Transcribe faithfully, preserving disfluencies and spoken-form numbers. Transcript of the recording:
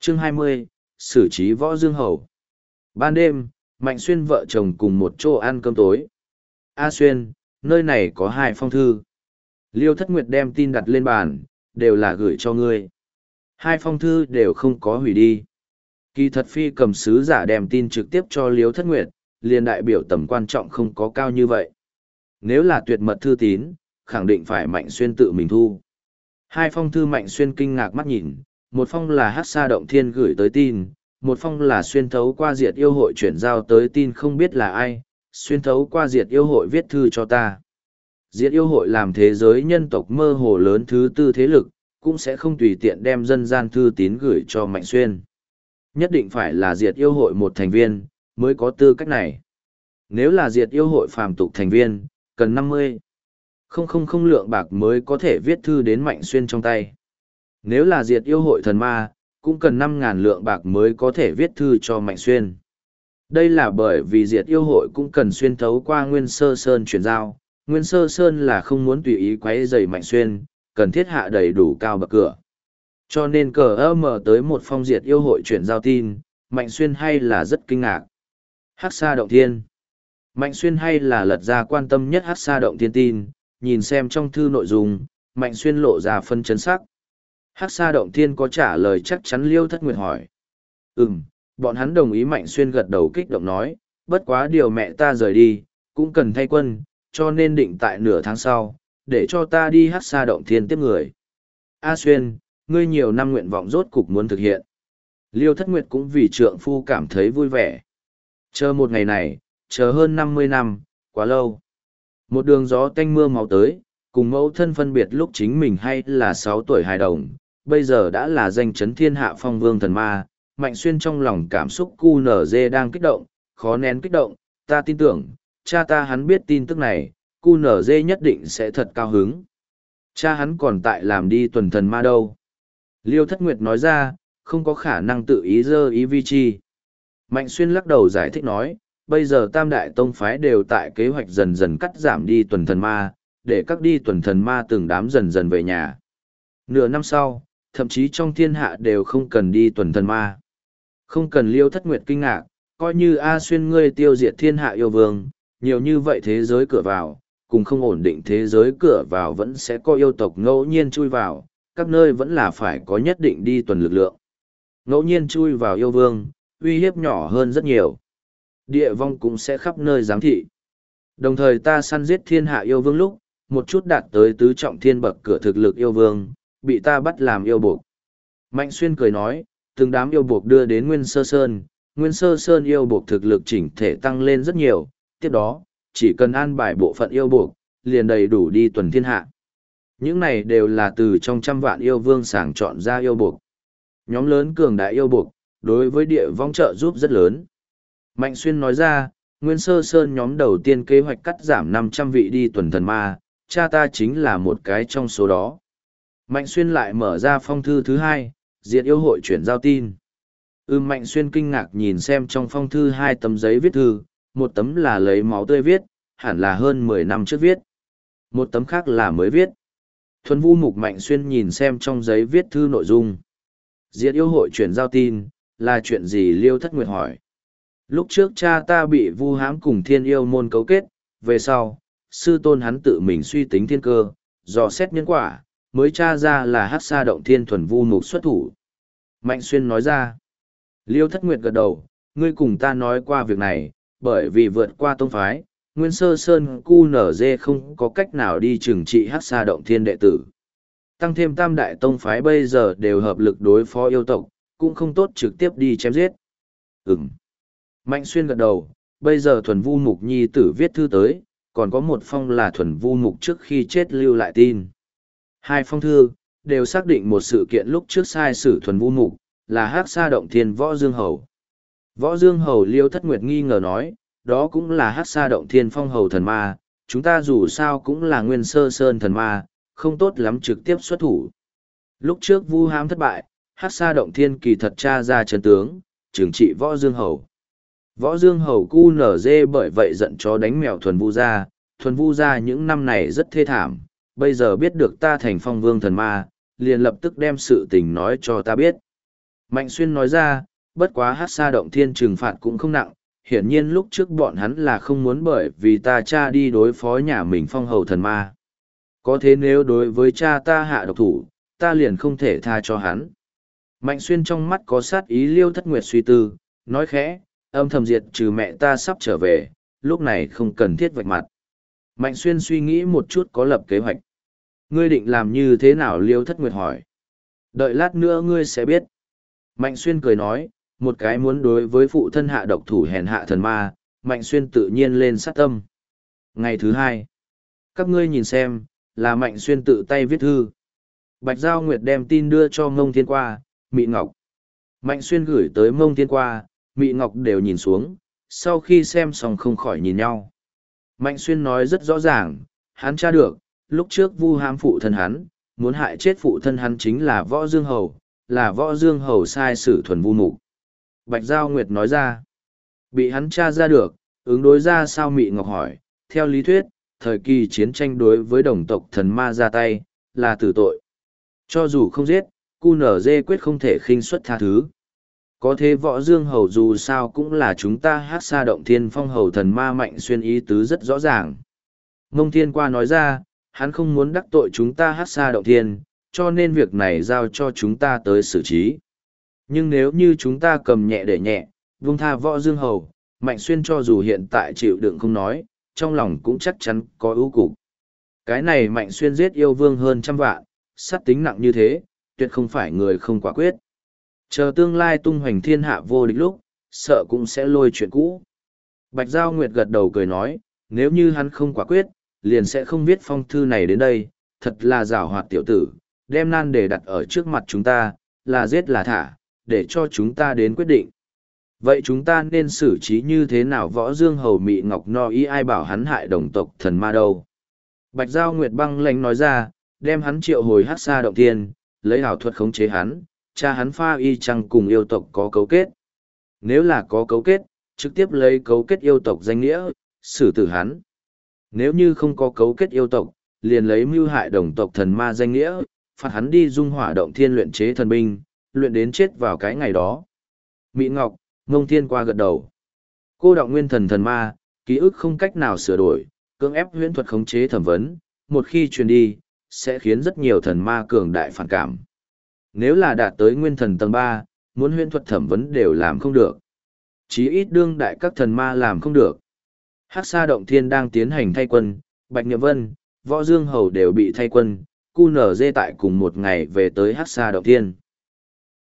Chương hai mươi, xử trí Võ Dương Hầu. Ban đêm, Mạnh Xuyên vợ chồng cùng một chỗ ăn cơm tối. A Xuyên, nơi này có hai phong thư. Liêu Thất Nguyệt đem tin đặt lên bàn, đều là gửi cho ngươi. Hai phong thư đều không có hủy đi. Kỳ thật phi cầm sứ giả đem tin trực tiếp cho Liêu Thất Nguyệt, liền đại biểu tầm quan trọng không có cao như vậy. Nếu là tuyệt mật thư tín, khẳng định phải Mạnh Xuyên tự mình thu. Hai phong thư Mạnh Xuyên kinh ngạc mắt nhìn, một phong là Hắc Sa Động Thiên gửi tới tin, một phong là xuyên thấu qua diệt yêu hội chuyển giao tới tin không biết là ai, xuyên thấu qua diệt yêu hội viết thư cho ta. Diệt yêu hội làm thế giới nhân tộc mơ hồ lớn thứ tư thế lực, cũng sẽ không tùy tiện đem dân gian thư tín gửi cho Mạnh Xuyên. Nhất định phải là diệt yêu hội một thành viên, mới có tư cách này. Nếu là diệt yêu hội phàm tục thành viên, cần năm mươi. Không không không lượng bạc mới có thể viết thư đến Mạnh Xuyên trong tay. Nếu là diệt yêu hội thần ma, cũng cần năm ngàn lượng bạc mới có thể viết thư cho Mạnh Xuyên. Đây là bởi vì diệt yêu hội cũng cần xuyên thấu qua Nguyên Sơ Sơn chuyển giao. Nguyên Sơ Sơn là không muốn tùy ý quấy rầy Mạnh Xuyên, cần thiết hạ đầy đủ cao bậc cửa. Cho nên cờ ơ mở tới một phong diệt yêu hội chuyển giao tin, Mạnh Xuyên hay là rất kinh ngạc. Hắc Sa Động Thiên. Mạnh Xuyên hay là lật ra quan tâm nhất Hắc Sa Động Thiên tin, nhìn xem trong thư nội dung, Mạnh Xuyên lộ ra phân chấn sắc. Hắc Sa Động Thiên có trả lời chắc chắn Liêu Thất Nguyệt hỏi. Ừm, bọn hắn đồng ý. Mạnh Xuyên gật đầu kích động nói, bất quá điều mẹ ta rời đi, cũng cần thay quân, cho nên định tại nửa tháng sau, để cho ta đi Hắc Sa Động Thiên tiếp người. A Xuyên, ngươi nhiều năm nguyện vọng rốt cục muốn thực hiện. Liêu Thất Nguyệt cũng vì trượng phu cảm thấy vui vẻ. Chờ một ngày này, chờ hơn năm mươi năm, quá lâu. Một đường gió tanh mưa máu tới, cùng mẫu thân phân biệt lúc chính mình hay là sáu tuổi hài đồng, bây giờ đã là danh chấn thiên hạ phong vương thần ma. Mạnh Xuyên trong lòng cảm xúc cu nở dê đang kích động, khó nén kích động, ta tin tưởng, cha ta hắn biết tin tức này, cu nở dê nhất định sẽ thật cao hứng. Cha hắn còn tại làm đi tuần thần ma đâu. Liêu Thất Nguyệt nói ra, không có khả năng tự ý dơ ý vi chi. Mạnh Xuyên lắc đầu giải thích nói, bây giờ tam đại tông phái đều tại kế hoạch dần dần cắt giảm đi tuần thần ma, để các đi tuần thần ma từng đám dần dần về nhà. Nửa năm sau, thậm chí trong thiên hạ đều không cần đi tuần thần ma. Không cần. Liêu Thất Nguyệt kinh ngạc, coi như A Xuyên ngươi tiêu diệt thiên hạ yêu vương, nhiều như vậy thế giới cửa vào, cùng không ổn định thế giới cửa vào vẫn sẽ có yêu tộc ngẫu nhiên chui vào, các nơi vẫn là phải có nhất định đi tuần lực lượng. Ngẫu nhiên chui vào yêu vương, uy hiếp nhỏ hơn rất nhiều. Địa vong cũng sẽ khắp nơi giám thị. Đồng thời ta săn giết thiên hạ yêu vương lúc, một chút đạt tới tứ trọng thiên bậc cửa thực lực yêu vương, bị ta bắt làm yêu buộc. Mạnh Xuyên cười nói, từng đám yêu buộc đưa đến Nguyên Sơ Sơn, Nguyên Sơ Sơn yêu buộc thực lực chỉnh thể tăng lên rất nhiều, tiếp đó, chỉ cần an bài bộ phận yêu buộc, liền đầy đủ đi tuần thiên hạ. Những này đều là từ trong trăm vạn yêu vương sàng chọn ra yêu buộc. Nhóm lớn cường đại yêu buộc, đối với địa vong trợ giúp rất lớn. Mạnh Xuyên nói ra, Nguyên Sơ Sơn nhóm đầu tiên kế hoạch cắt giảm năm trăm vị đi tuần thần ma, cha ta chính là một cái trong số đó. Mạnh Xuyên lại mở ra phong thư thứ hai, diệt yêu hội chuyển giao tin. Ưm Mạnh Xuyên kinh ngạc nhìn xem trong phong thư hai tấm giấy viết thư, một tấm là lấy máu tươi viết, hẳn là hơn mười năm trước viết. Một tấm khác là mới viết. Thuần Vu Mục. Mạnh Xuyên nhìn xem trong giấy viết thư nội dung. Diệt yêu hội chuyển giao tin, là chuyện gì? Liêu Thất Nguyệt hỏi. Lúc trước cha ta bị Vu Hãm cùng thiên yêu môn cấu kết, về sau, sư tôn hắn tự mình suy tính thiên cơ, dò xét nhân quả, mới tra ra là Hắc Sa Động Thiên Thuần Vu Mục xuất thủ. Mạnh Xuyên nói ra. Liêu Thất Nguyệt gật đầu, ngươi cùng ta nói qua việc này, bởi vì vượt qua tông phái, Nguyên Sơ Sơn cu nở dê không có cách nào đi trừng trị Hắc Sa Động Thiên đệ tử. Tăng thêm tam đại tông phái bây giờ đều hợp lực đối phó yêu tộc, cũng không tốt trực tiếp đi chém giết. Ừm. Mạnh Xuyên gật đầu, bây giờ Thuần Vu Mục nhi tử viết thư tới, còn có một phong là Thuần Vu Mục trước khi chết lưu lại tin. Hai phong thư, đều xác định một sự kiện lúc trước sai sử Thuần Vu Mục, là Hắc Sa Động Thiên Võ Dương Hầu. Võ Dương Hầu. Liêu Thất Nguyệt nghi ngờ nói, đó cũng là Hắc Sa Động Thiên Phong Hầu thần ma, chúng ta dù sao cũng là Nguyên Sơ Sơn thần ma, không tốt lắm trực tiếp xuất thủ. Lúc trước Vu Hãm thất bại, Hắc Sa Động Thiên kỳ thật tra ra chân tướng, trừng trị Võ Dương Hầu. Võ Dương Hầu cu nở dê bởi vậy giận chó đánh mèo Thuần Vu gia, Thuần Vu gia những năm này rất thê thảm, bây giờ biết được ta thành Phong Vương thần ma, liền lập tức đem sự tình nói cho ta biết. Mạnh Xuyên nói ra, bất quá hát sa động thiên trừng phạt cũng không nặng, hiển nhiên lúc trước bọn hắn là không muốn bởi vì ta cha đi đối phó nhà mình phong hầu thần ma. Có thế nếu đối với cha ta hạ độc thủ, ta liền không thể tha cho hắn. Mạnh Xuyên trong mắt có sát ý Liêu Thất Nguyệt suy tư, nói khẽ, âm thầm diệt trừ mẹ ta sắp trở về, lúc này không cần thiết vạch mặt. Mạnh Xuyên suy nghĩ một chút có lập kế hoạch. Ngươi định làm như thế nào Liêu Thất Nguyệt hỏi. Đợi lát nữa ngươi sẽ biết. Mạnh Xuyên cười nói, một cái muốn đối với phụ thân hạ độc thủ hèn hạ thần ma, Mạnh Xuyên tự nhiên lên sát tâm. Ngày thứ hai, các ngươi nhìn xem, là Mạnh Xuyên tự tay viết thư. Bạch Giao Nguyệt đem tin đưa cho Mông Thiên Qua, Mị Ngọc. Mạnh Xuyên gửi tới Mông Thiên Qua, Mị Ngọc đều nhìn xuống, sau khi xem xong không khỏi nhìn nhau. Mạnh Xuyên nói rất rõ ràng, hắn tra được, lúc trước vu hãm phụ thân hắn, muốn hại chết phụ thân hắn chính là Võ Dương Hầu, là Võ Dương Hầu sai sử thuần vu mục. Bạch Giao Nguyệt nói ra, bị hắn tra ra được, ứng đối ra sao Mị Ngọc hỏi, theo lý thuyết, thời kỳ chiến tranh đối với đồng tộc thần ma ra tay, là tử tội. Cho dù không giết, cu nở dê quyết không thể khinh suất tha thứ. Có thế Võ Dương Hầu dù sao cũng là chúng ta hát sa động thiên phong hầu thần ma Mạnh Xuyên ý tứ rất rõ ràng. Mông Thiên Qua nói ra, hắn không muốn đắc tội chúng ta hát sa động thiên, cho nên việc này giao cho chúng ta tới xử trí. Nhưng nếu như chúng ta cầm nhẹ để nhẹ, vung tha Võ Dương Hầu, Mạnh Xuyên cho dù hiện tại chịu đựng không nói, trong lòng cũng chắc chắn có ưu cục. Cái này Mạnh Xuyên giết yêu vương hơn trăm vạn, sát tính nặng như thế, tuyệt không phải người không quả quyết. Chờ tương lai tung hoành thiên hạ vô địch lúc, sợ cũng sẽ lôi chuyện cũ. Bạch Giao Nguyệt gật đầu cười nói, nếu như hắn không quả quyết, liền sẽ không viết phong thư này đến đây, thật là giảo hoạt tiểu tử, đem nan để đặt ở trước mặt chúng ta, là giết là thả, để cho chúng ta đến quyết định. Vậy chúng ta nên xử trí như thế nào Võ Dương Hầu Mị Ngọc no ý ai bảo hắn hại đồng tộc thần ma đâu. Bạch Giao Nguyệt băng lãnh nói ra, đem hắn triệu hồi hát xa động thiên, lấy ảo thuật khống chế hắn, cha hắn pha y chăng cùng yêu tộc có cấu kết. Nếu là có cấu kết, trực tiếp lấy cấu kết yêu tộc danh nghĩa, xử tử hắn. Nếu như không có cấu kết yêu tộc, liền lấy mưu hại đồng tộc thần ma danh nghĩa, phạt hắn đi dung hỏa động thiên luyện chế thần binh, luyện đến chết vào cái ngày đó. Mị Ngọc, Ngông Thiên Qua gật đầu. Cô động nguyên thần thần ma, ký ức không cách nào sửa đổi, cưỡng ép huyễn thuật khống chế thẩm vấn, một khi truyền đi, sẽ khiến rất nhiều thần ma cường đại phản cảm. Nếu là đạt tới nguyên thần tầng ba, muốn huyễn thuật thẩm vấn đều làm không được. Chí ít đương đại các thần ma làm không được. Hắc Sa Động Thiên đang tiến hành thay quân, Bạch Niệm Vân, Võ Dương Hầu đều bị thay quân, cu nở dê tại cùng một ngày về tới Hắc Sa Động Thiên.